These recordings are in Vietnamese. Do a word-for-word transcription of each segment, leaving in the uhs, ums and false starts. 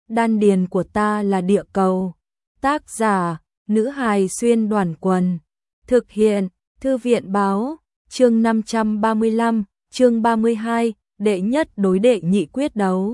Đan điền của ta là địa cầu. Tác giả, nữ hài xuyên đoàn quần. Thực hiện, thư viện báo, chương năm trăm ba mươi lăm, chương ba mươi hai, đệ nhất đối đệ nhị quyết đấu.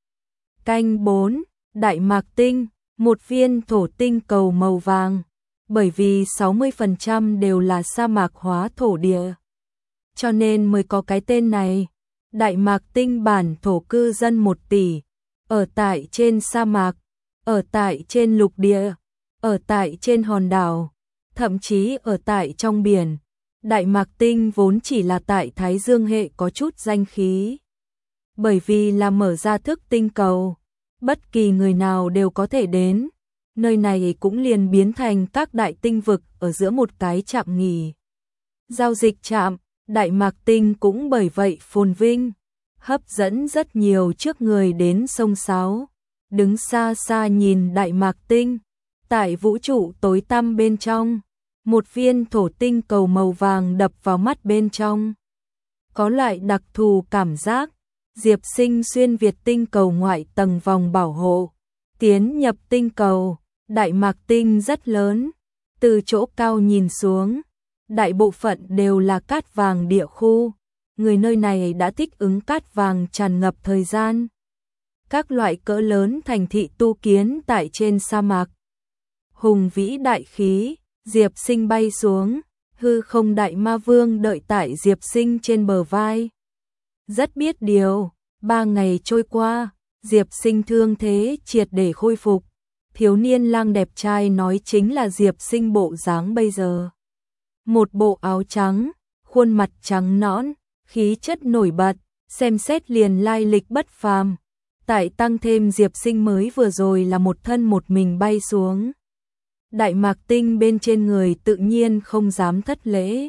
Canh bốn, Đại Mạc Tinh, một viên thổ tinh cầu màu vàng, bởi vì sáu mươi phần trăm đều là sa mạc hóa thổ địa, cho nên mới có cái tên này. Đại Mạc Tinh bản thổ cư dân một tỷ, ở tại trên sa mạc, ở tại trên lục địa, ở tại trên hòn đảo, thậm chí ở tại trong biển. Đại Mạc Tinh vốn chỉ là tại Thái Dương hệ có chút danh khí, bởi vì là mở ra thức tinh cầu, bất kỳ người nào đều có thể đến. Nơi này cũng liền biến thành các đại tinh vực ở giữa một cái trạm nghỉ, giao dịch trạm. Đại Mạc Tinh cũng bởi vậy phồn vinh, hấp dẫn rất nhiều trước người đến sông sáo. Đứng xa xa nhìn Đại Mạc Tinh, tại vũ trụ tối tăm bên trong, một viên thổ tinh cầu màu vàng đập vào mắt bên trong. Có loại đặc thù cảm giác, Diệp Sinh xuyên việt tinh cầu ngoại tầng vòng bảo hộ, tiến nhập tinh cầu. Đại Mạc Tinh rất lớn, từ chỗ cao nhìn xuống, đại bộ phận đều là cát vàng địa khu. Người nơi này đã thích ứng cát vàng tràn ngập thời gian. Các loại cỡ lớn thành thị tu kiến tại trên sa mạc. Hùng vĩ đại khí, Diệp Sinh bay xuống, hư không đại ma vương đợi tại Diệp Sinh trên bờ vai. Rất biết điều, ba ngày trôi qua, Diệp Sinh thương thế triệt để khôi phục. Thiếu niên lang đẹp trai nói chính là Diệp Sinh bộ dáng bây giờ. Một bộ áo trắng, khuôn mặt trắng nõn, khí chất nổi bật, xem xét liền lai lịch bất phàm. Tại tăng thêm Diệp Sinh mới vừa rồi là một thân một mình bay xuống Đại Mạc Tinh bên trên người tự nhiên không dám thất lễ.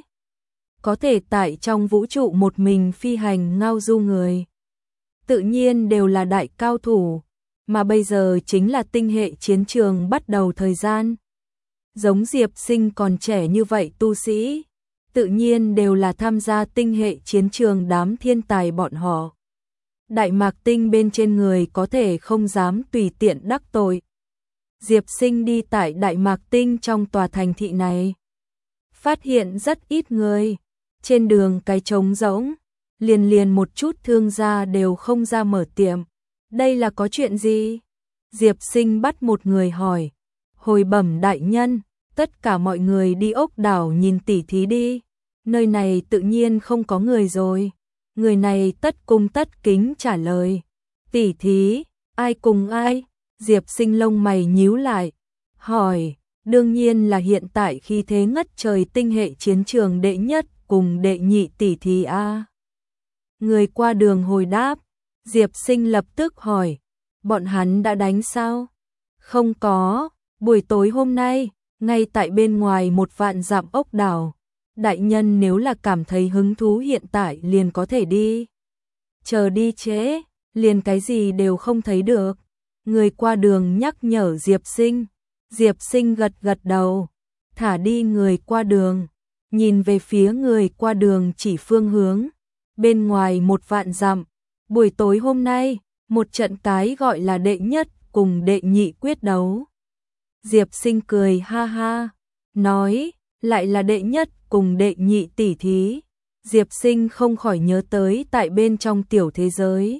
Có thể tại trong vũ trụ một mình phi hành ngao du người, tự nhiên đều là đại cao thủ, mà bây giờ chính là tinh hệ chiến trường bắt đầu thời gian. Giống Diệp Sinh còn trẻ như vậy tu sĩ, tự nhiên đều là tham gia tinh hệ chiến trường đám thiên tài bọn họ. Đại Mạc Tinh bên trên người có thể không dám tùy tiện đắc tội. Diệp Sinh đi tại Đại Mạc Tinh trong tòa thành thị này, phát hiện rất ít người, trên đường cái trống rỗng, liền liền một chút thương gia đều không ra mở tiệm. Đây là có chuyện gì? Diệp Sinh bắt một người hỏi. Hồi bẩm đại nhân, tất cả mọi người đi ốc đảo nhìn tỉ thí đi. Nơi này tự nhiên không có người rồi. Người này tất cung tất kính trả lời. Tỉ thí, ai cùng ai? Diệp Sinh lông mày nhíu lại, hỏi, đương nhiên là hiện tại khi thế ngất trời tinh hệ chiến trường đệ nhất cùng đệ nhị tỉ thí a. Người qua đường hồi đáp. Diệp Sinh lập tức hỏi, bọn hắn đã đánh sao? Không có, buổi tối hôm nay, ngay tại bên ngoài một vạn dặm ốc đảo. Đại nhân nếu là cảm thấy hứng thú hiện tại liền có thể đi. Chờ đi trễ, liền cái gì đều không thấy được. Người qua đường nhắc nhở Diệp Sinh. Diệp Sinh gật gật đầu, thả đi người qua đường, nhìn về phía người qua đường chỉ phương hướng. Bên ngoài một vạn dặm, buổi tối hôm nay, một trận cái gọi là đệ nhất cùng đệ nhị quyết đấu. Diệp Sinh cười ha ha, nói, lại là đệ nhất cùng đệ nhị tỉ thí. Diệp Sinh không khỏi nhớ tới tại bên trong tiểu thế giới.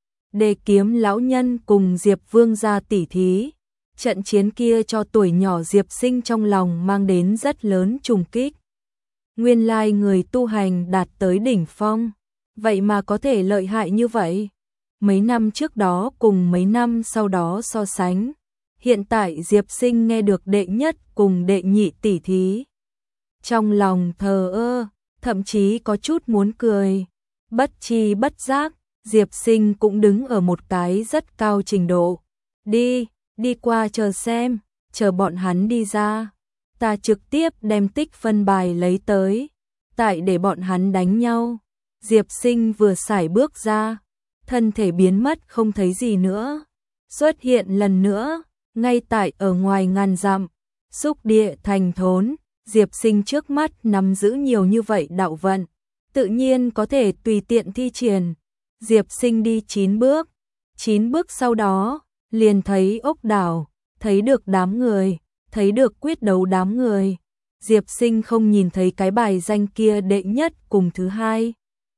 Đề kiếm lão nhân cùng Diệp Vương gia tỉ thí. Trận chiến kia cho tuổi nhỏ Diệp Sinh trong lòng mang đến rất lớn trùng kích. Nguyên lai người tu hành đạt tới đỉnh phong, vậy mà có thể lợi hại như vậy. Mấy năm trước đó cùng mấy năm sau đó so sánh, hiện tại Diệp Sinh nghe được đệ nhất cùng đệ nhị tỉ thí, trong lòng thờ ơ, thậm chí có chút muốn cười. Bất chi bất giác, Diệp Sinh cũng đứng ở một cái rất cao trình độ. Đi, đi qua chờ xem, chờ bọn hắn đi ra, ta trực tiếp đem tích phân bài lấy tới, tại để bọn hắn đánh nhau. Diệp Sinh vừa sải bước ra, thân thể biến mất không thấy gì nữa, xuất hiện lần nữa, ngay tại ở ngoài ngàn dặm, xúc địa thành thốn. Diệp Sinh trước mắt nắm giữ nhiều như vậy đạo vận, tự nhiên có thể tùy tiện thi triển. Diệp Sinh đi chín bước, chín bước sau đó, liền thấy ốc đảo, thấy được đám người, thấy được quyết đấu đám người. Diệp Sinh không nhìn thấy cái bài danh kia đệ nhất cùng thứ hai.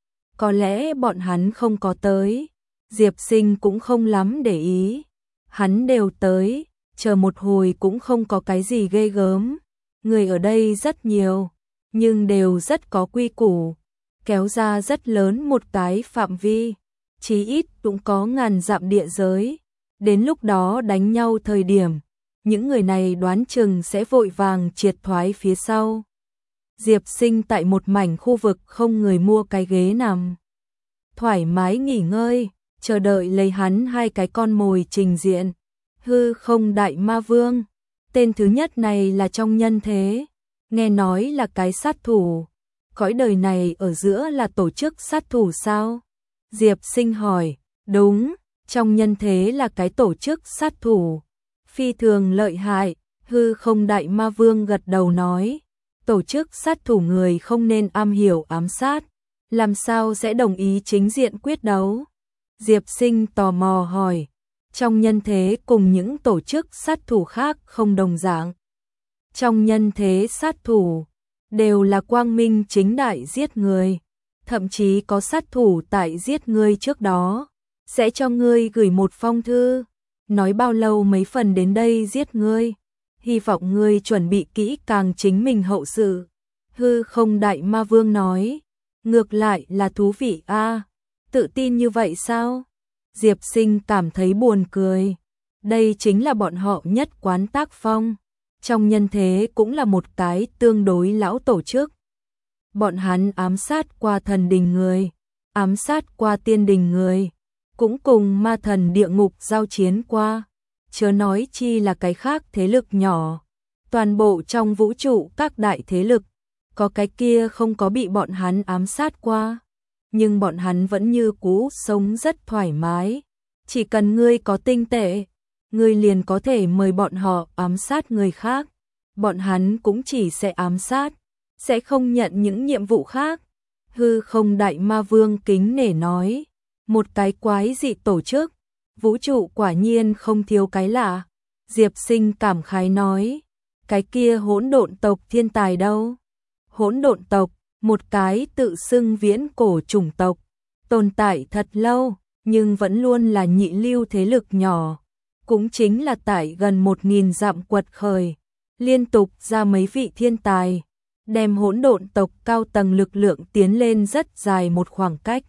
Có lẽ bọn hắn không có tới, Diệp Sinh cũng không lắm để ý. Hắn đều tới, chờ một hồi cũng không có cái gì ghê gớm. Người ở đây rất nhiều, nhưng đều rất có quy củ, kéo ra rất lớn một cái phạm vi, chí ít cũng có ngàn dặm địa giới. Đến lúc đó đánh nhau thời điểm, những người này đoán chừng sẽ vội vàng triệt thoái phía sau. Diệp Sinh tại một mảnh khu vực không người mua cái ghế nằm, thoải mái nghỉ ngơi, chờ đợi lấy hắn hai cái con mồi trình diện. Hư Không Đại Ma Vương, tên thứ nhất này là trong nhân thế, nghe nói là cái sát thủ. Cõi đời này ở giữa là tổ chức sát thủ sao? Diệp Sinh hỏi. Đúng, trong nhân thế là cái tổ chức sát thủ, phi thường lợi hại. Hư Không Đại Ma Vương gật đầu nói, tổ chức sát thủ người không nên am hiểu ám sát, làm sao sẽ đồng ý chính diện quyết đấu? Diệp Sinh tò mò hỏi, trong nhân thế cùng những tổ chức sát thủ khác không đồng dạng. Trong nhân thế sát thủ đều là quang minh chính đại giết người, thậm chí có sát thủ tại giết ngươi trước đó sẽ cho ngươi gửi một phong thư, nói bao lâu mấy phần đến đây giết ngươi, hy vọng ngươi chuẩn bị kỹ càng chính mình hậu sự. Hư Không Đại Ma Vương nói, ngược lại là thú vị a, à, tự tin như vậy sao? Diệp Sinh cảm thấy buồn cười, đây chính là bọn họ nhất quán tác phong, trong nhân thế cũng là một cái tương đối lão tổ chức. Bọn hắn ám sát qua thần đình người, ám sát qua tiên đình người, cũng cùng ma thần địa ngục giao chiến qua, chớ nói chi là cái khác thế lực nhỏ. Toàn bộ trong vũ trụ các đại thế lực, có cái kia không có bị bọn hắn ám sát qua, nhưng bọn hắn vẫn như cũ sống rất thoải mái. Chỉ cần ngươi có tinh tệ, ngươi liền có thể mời bọn họ ám sát người khác, bọn hắn cũng chỉ sẽ ám sát, sẽ không nhận những nhiệm vụ khác. Hư Không Đại Ma Vương kính nể nói, một cái quái dị tổ chức, vũ trụ quả nhiên không thiếu cái lạ. Diệp Sinh cảm khái nói, cái kia hỗn độn tộc thiên tài đâu? Hỗn độn tộc, một cái tự xưng viễn cổ chủng tộc, tồn tại thật lâu, nhưng vẫn luôn là nhị lưu thế lực nhỏ, cũng chính là tại gần một nghìn dặm quật khởi, liên tục ra mấy vị thiên tài, đem hỗn độn tộc cao tầng lực lượng tiến lên rất dài một khoảng cách.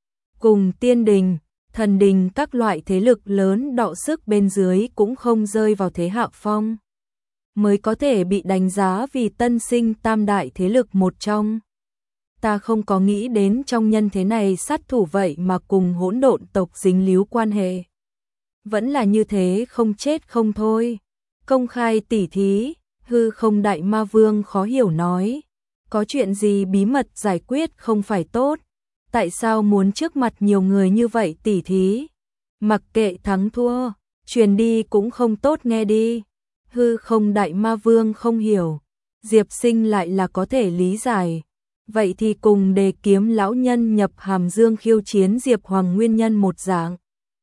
Cùng tiên đình, thần đình các loại thế lực lớn đọ sức bên dưới cũng không rơi vào thế hạ phong, mới có thể bị đánh giá vì tân sinh tam đại thế lực một trong. Ta không có nghĩ đến trong nhân thế này sát thủ vậy mà cùng hỗn độn tộc dính líu quan hệ. Vẫn là như thế không chết không thôi. Công khai tỉ thí, Hư Không Đại Ma Vương khó hiểu nói, có chuyện gì bí mật giải quyết không phải tốt, tại sao muốn trước mặt nhiều người như vậy tỉ thí? Mặc kệ thắng thua, truyền đi cũng không tốt nghe đi. Hư Không Đại Ma Vương không hiểu, Diệp Sinh lại là có thể lý giải. Vậy thì cùng Đề Kiếm lão nhân nhập Hàm Dương khiêu chiến Diệp Hoàng nguyên nhân một dạng.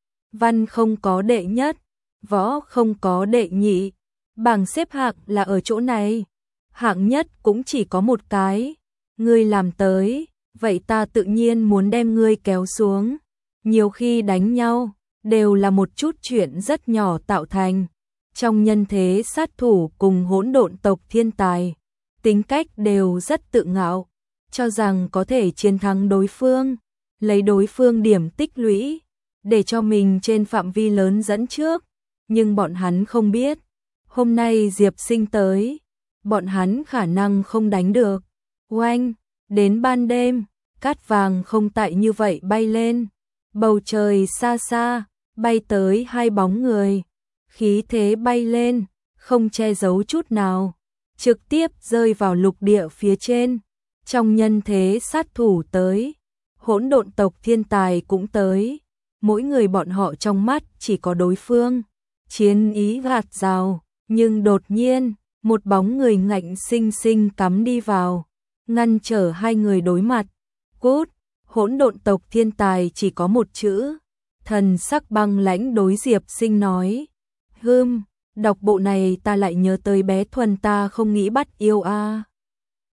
Văn không có đệ nhất, võ không có đệ nhị, bảng xếp hạng là ở chỗ này, hạng nhất cũng chỉ có một cái, ngươi làm tới, vậy ta tự nhiên muốn đem ngươi kéo xuống. Nhiều khi đánh nhau, đều là một chút chuyện rất nhỏ tạo thành. Trong nhân thế sát thủ cùng hỗn độn tộc thiên tài, tính cách đều rất tự ngạo, cho rằng có thể chiến thắng đối phương, lấy đối phương điểm tích lũy, để cho mình trên phạm vi lớn dẫn trước. Nhưng bọn hắn không biết, hôm nay Diệp Sinh tới, bọn hắn khả năng không đánh được. Oanh, đến ban đêm, cát vàng không tại như vậy bay lên, bầu trời xa xa, bay tới hai bóng người, khí thế bay lên, không che giấu chút nào, trực tiếp rơi vào lục địa phía trên. Trong nhân thế sát thủ tới, hỗn độn tộc thiên tài cũng tới, mỗi người bọn họ trong mắt chỉ có đối phương, chiến ý gạt rào, nhưng đột nhiên, một bóng người ngạnh sinh sinh cắm đi vào, ngăn trở hai người đối mặt. Cút, hỗn độn tộc thiên tài chỉ có một chữ, Thần sắc băng lãnh đối Diệp Sinh nói. Hừm, đọc bộ này ta lại nhớ tới bé Thuần ta không nghĩ bắt yêu a.